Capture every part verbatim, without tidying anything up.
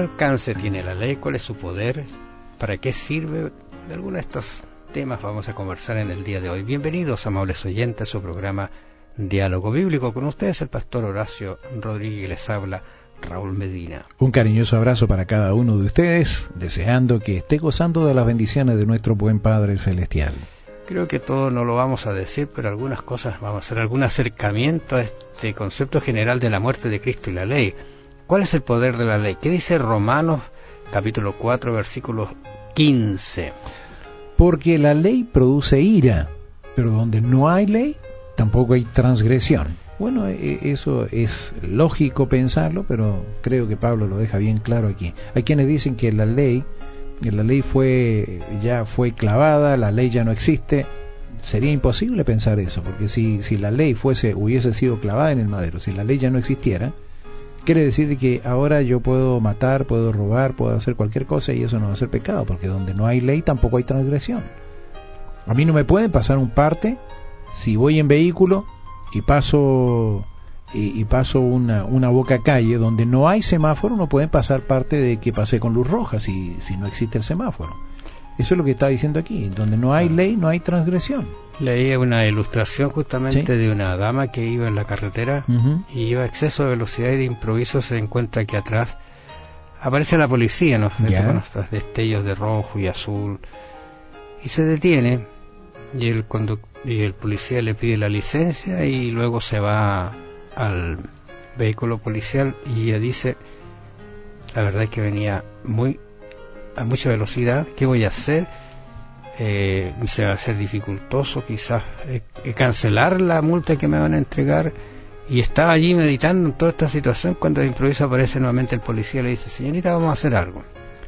alcance tiene la ley? ¿Cuál es su poder? ¿Para qué sirve? De algunos de estos temas vamos a conversar en el día de hoy. Bienvenidos, amables oyentes, a su programa Diálogo Bíblico. Con ustedes el pastor Horacio Rodríguez, les habla Raúl Medina. Un cariñoso abrazo para cada uno de ustedes, deseando que esté gozando de las bendiciones de nuestro buen Padre Celestial. Creo que todo no lo vamos a decir, pero algunas cosas vamos a hacer, algún acercamiento a este concepto general de la muerte de Cristo y la ley. ¿Cuál es el poder de la ley? ¿Qué dice Romanos capítulo cuatro, versículo quince? Porque la ley produce ira, pero donde no hay ley, tampoco hay transgresión. Bueno, eso es lógico pensarlo, pero creo que Pablo lo deja bien claro aquí. Hay quienes dicen que la ley, que la ley fue ya fue clavada, la ley ya no existe. Sería imposible pensar eso, porque si, si la ley fuese hubiese sido clavada en el madero, si la ley ya no existiera, quiere decir que ahora yo puedo matar, puedo robar, puedo hacer cualquier cosa y eso no va a ser pecado, porque donde no hay ley tampoco hay transgresión. A mí no me pueden pasar un parte si voy en vehículo y paso y, y paso una, una boca calle donde no hay semáforo, no pueden pasar parte de que pasé con luz roja si, si no existe el semáforo. Eso es lo que está diciendo aquí, donde no hay ley no hay transgresión. Leí una ilustración justamente ¿Sí? de una dama que iba en la carretera uh-huh. y iba a exceso de velocidad y de improviso se encuentra que atrás aparece la policía, ¿no? Yeah. Con estos destellos de rojo y azul, y se detiene y el conduc- y el policía le pide la licencia y luego se va al vehículo policial y ella dice: la verdad es que venía muy a mucha velocidad, ¿qué voy a hacer? Eh, se va a hacer dificultoso quizás eh, cancelar la multa que me van a entregar. Y estaba allí meditando en toda esta situación cuando de improviso aparece nuevamente el policía y le dice: señorita, vamos a hacer algo,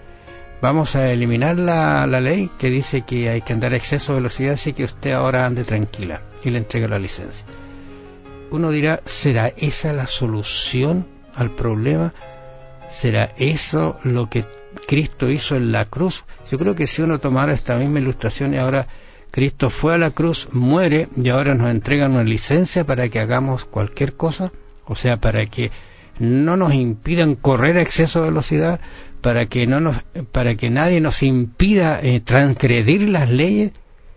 vamos a eliminar la, la ley que dice que hay que andar a exceso de velocidad, así que usted ahora ande tranquila, y le entrega la licencia. Uno dirá: ¿será esa la solución al problema? ¿Será eso lo que Cristo hizo en la cruz? Yo creo que si uno tomara esta misma ilustración y ahora Cristo fue a la cruz, muere y ahora nos entregan una licencia para que hagamos cualquier cosa, o sea, para que no nos impidan correr a exceso de velocidad, para que no nos, para que nadie nos impida eh, transgredir las leyes.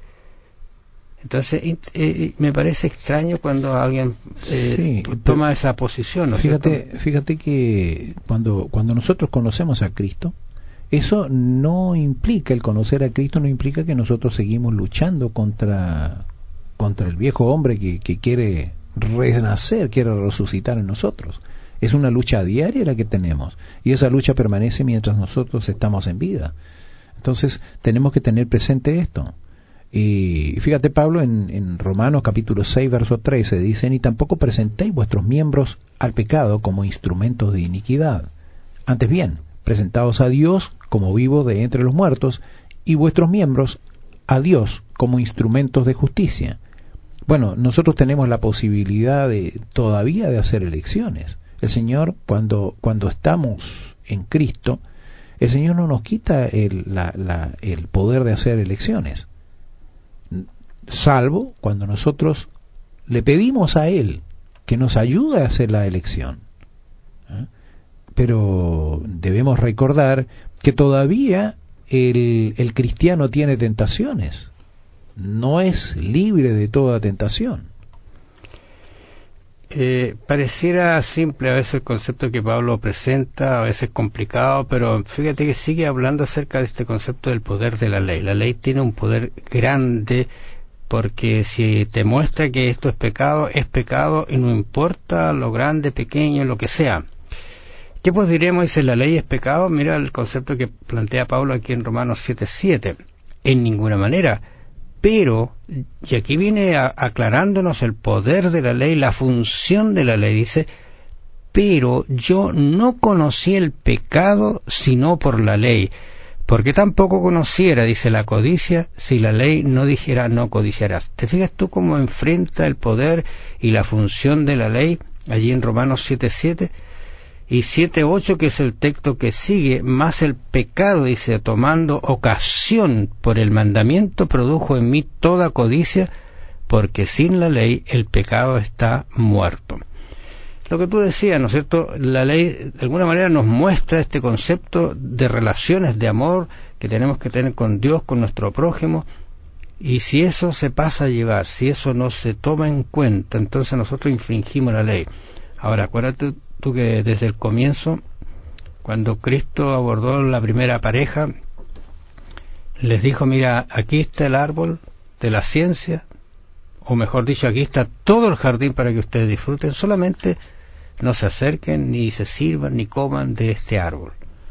Entonces eh, eh, me parece extraño cuando alguien eh, sí, toma esa posición, ¿no? Fíjate, ¿cierto? fíjate que cuando cuando nosotros conocemos a Cristo, eso no implica, el conocer a Cristo no implica que nosotros seguimos luchando contra contra el viejo hombre que, que quiere renacer, quiere resucitar en nosotros. Es una lucha diaria la que tenemos, y esa lucha permanece mientras nosotros estamos en vida. Entonces tenemos que tener presente esto. Y fíjate, Pablo en, en Romanos capítulo seis verso trece dice: ni tampoco presentéis vuestros miembros al pecado como instrumentos de iniquidad, antes bien presentaos a Dios como vivo de entre los muertos, y vuestros miembros a Dios como instrumentos de justicia. Bueno, nosotros tenemos la posibilidad de todavía de hacer elecciones. El Señor, cuando cuando estamos en Cristo, el Señor no nos quita el, la, la, el poder de hacer elecciones, salvo cuando nosotros le pedimos a Él que nos ayude a hacer la elección. ¿Eh? Pero debemos recordar que todavía el, el cristiano tiene tentaciones, no es libre de toda tentación. Eh, pareciera simple a veces el concepto que Pablo presenta, a veces complicado, pero fíjate que sigue hablando acerca de este concepto del poder de la ley. La ley tiene un poder grande, porque si te muestra que esto es pecado, es pecado y no importa lo grande, pequeño, lo que sea. ¿Qué pues diremos? Dice: la ley es pecado. Mira el concepto que plantea Pablo aquí en Romanos siete siete. En ninguna manera. Pero, y aquí viene a, aclarándonos el poder de la ley, la función de la ley. Dice: pero yo no conocí el pecado sino por la ley, porque tampoco conociera, dice, la codicia, si la ley no dijera no codiciarás. ¿Te fijas tú cómo enfrenta el poder y la función de la ley allí en Romanos siete siete? Y siete ocho, que es el texto que sigue: más el pecado, dice, tomando ocasión por el mandamiento, produjo en mí toda codicia, porque sin la ley el pecado está muerto. lo que tú decías, ¿no es cierto? La ley de alguna manera nos muestra este concepto de relaciones de amor que tenemos que tener con Dios, con nuestro prójimo, y si eso se pasa a llevar, si eso no se toma en cuenta, entonces nosotros infringimos la ley. Ahora, acuérdate tú que desde el comienzo, cuando Cristo abordó la primera pareja, les dijo, mira, aquí está el árbol de la ciencia, o mejor dicho, aquí está todo el jardín para que ustedes disfruten, solamente no se acerquen, ni se sirvan, ni coman de este árbol.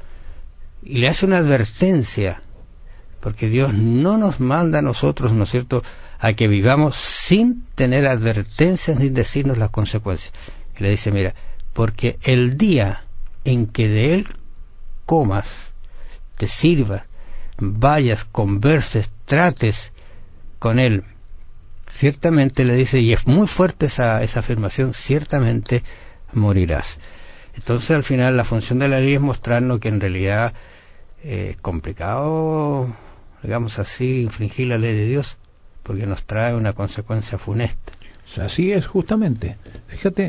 Y le hace una advertencia, porque Dios no nos manda a nosotros, ¿no es cierto?, a que vivamos sin tener advertencias ni decirnos las consecuencias. Y le dice, mira, porque el día en que de él comas, te sirvas, vayas, converses, trates con él, ciertamente le dice, y es muy fuerte esa, esa afirmación, ciertamente morirás. Entonces al final la función de la ley es mostrarnos que en realidad eh, es complicado, digamos así, infringir la ley de Dios, porque nos trae una consecuencia funesta. Así es, justamente. Fíjate,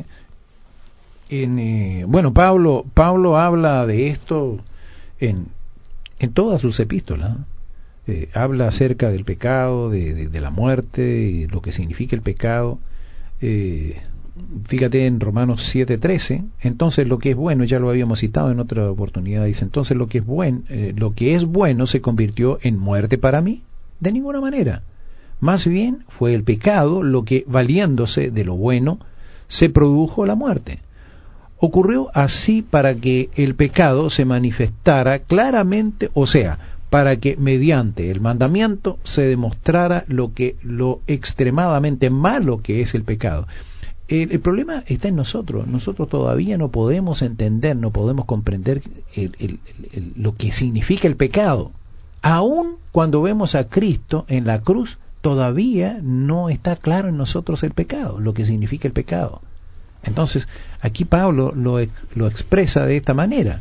en, eh, bueno, Pablo, Pablo habla de esto en, en todas sus epístolas. Eh, habla acerca del pecado, de, de, de la muerte, y lo que significa el pecado. Eh, fíjate en Romanos siete trece, entonces lo que es bueno, ya lo habíamos citado en otra oportunidad, dice, entonces lo que es bueno, eh, lo que es bueno se convirtió en muerte para mí, de ninguna manera. Más bien fue el pecado lo que, valiéndose de lo bueno, se produjo la muerte. Ocurrió así para que el pecado se manifestara claramente, o sea, para que mediante el mandamiento se demostrara lo que lo extremadamente malo que es el pecado. El, el problema está en nosotros. Nosotros todavía no podemos entender, no podemos comprender el, el, el, lo que significa el pecado. Aun cuando vemos a Cristo en la cruz, todavía no está claro en nosotros el pecado, lo que significa el pecado. Entonces, aquí Pablo lo, lo expresa de esta manera.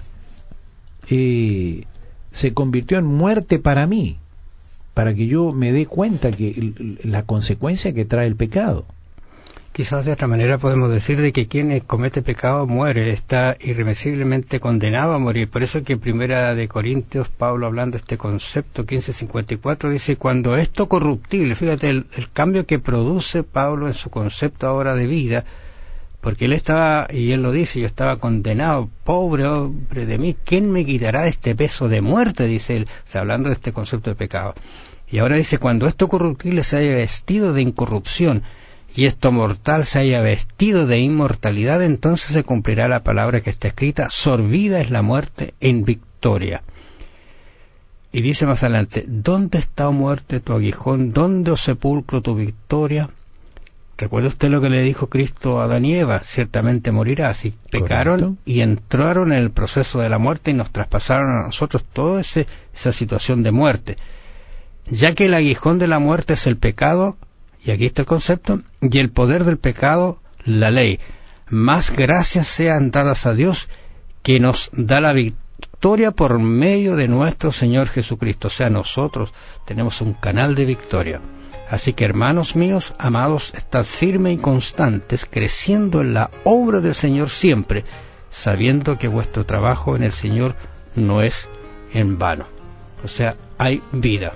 Eh, se convirtió en muerte para mí, para que yo me dé cuenta que el, la consecuencia que trae el pecado. Quizás de otra manera podemos decir de que quien comete pecado muere, está irremisiblemente condenado a morir. Por eso que Primera de Corintios, Pablo hablando de este concepto quince cincuenta y cuatro, dice, cuando esto corruptible, fíjate el, el cambio que produce Pablo en su concepto ahora de vida, porque él estaba, y él lo dice, yo estaba condenado, pobre hombre de mí, ¿quién me quitará de este peso de muerte? Dice él, o sea, hablando de este concepto de pecado. Y ahora dice, cuando esto corruptible se haya vestido de incorrupción, y esto mortal se haya vestido de inmortalidad, entonces se cumplirá la palabra que está escrita, sorbida es la muerte en victoria. Y dice más adelante, ¿dónde está, oh muerte, tu aguijón? ¿Dónde, oh sepulcro, tu victoria? ¿Recuerda usted lo que le dijo Cristo a Adán y Eva? Ciertamente morirás. Y pecaron. Correcto. Y entraron en el proceso de la muerte y nos traspasaron a nosotros toda ese, esa situación de muerte. Ya que el aguijón de la muerte es el pecado, y aquí está el concepto, y el poder del pecado, la ley. Más gracias sean dadas a Dios, que nos da la victoria por medio de nuestro Señor Jesucristo. O sea, nosotros tenemos un canal de victoria. Así que, hermanos míos, amados, estad firmes y constantes, creciendo en la obra del Señor siempre, sabiendo que vuestro trabajo en el Señor no es en vano. O sea, hay vida.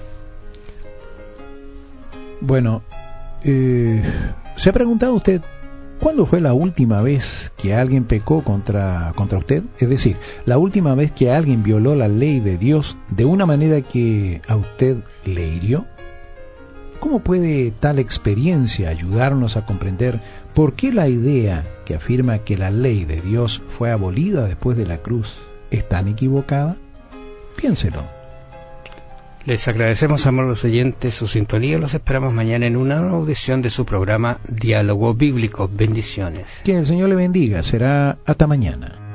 Bueno, eh, ¿se ha preguntado usted cuándo fue la última vez que alguien pecó contra, contra usted? Es decir, la última vez que alguien violó la ley de Dios de una manera que a usted le hirió. ¿Cómo puede tal experiencia ayudarnos a comprender por qué la idea que afirma que la ley de Dios fue abolida después de la cruz es tan equivocada? Piénselo. Les agradecemos, amables oyentes, su sintonía. Los esperamos mañana en una nueva audición de su programa Diálogo Bíblico. Bendiciones. Que el Señor le bendiga. Será hasta mañana.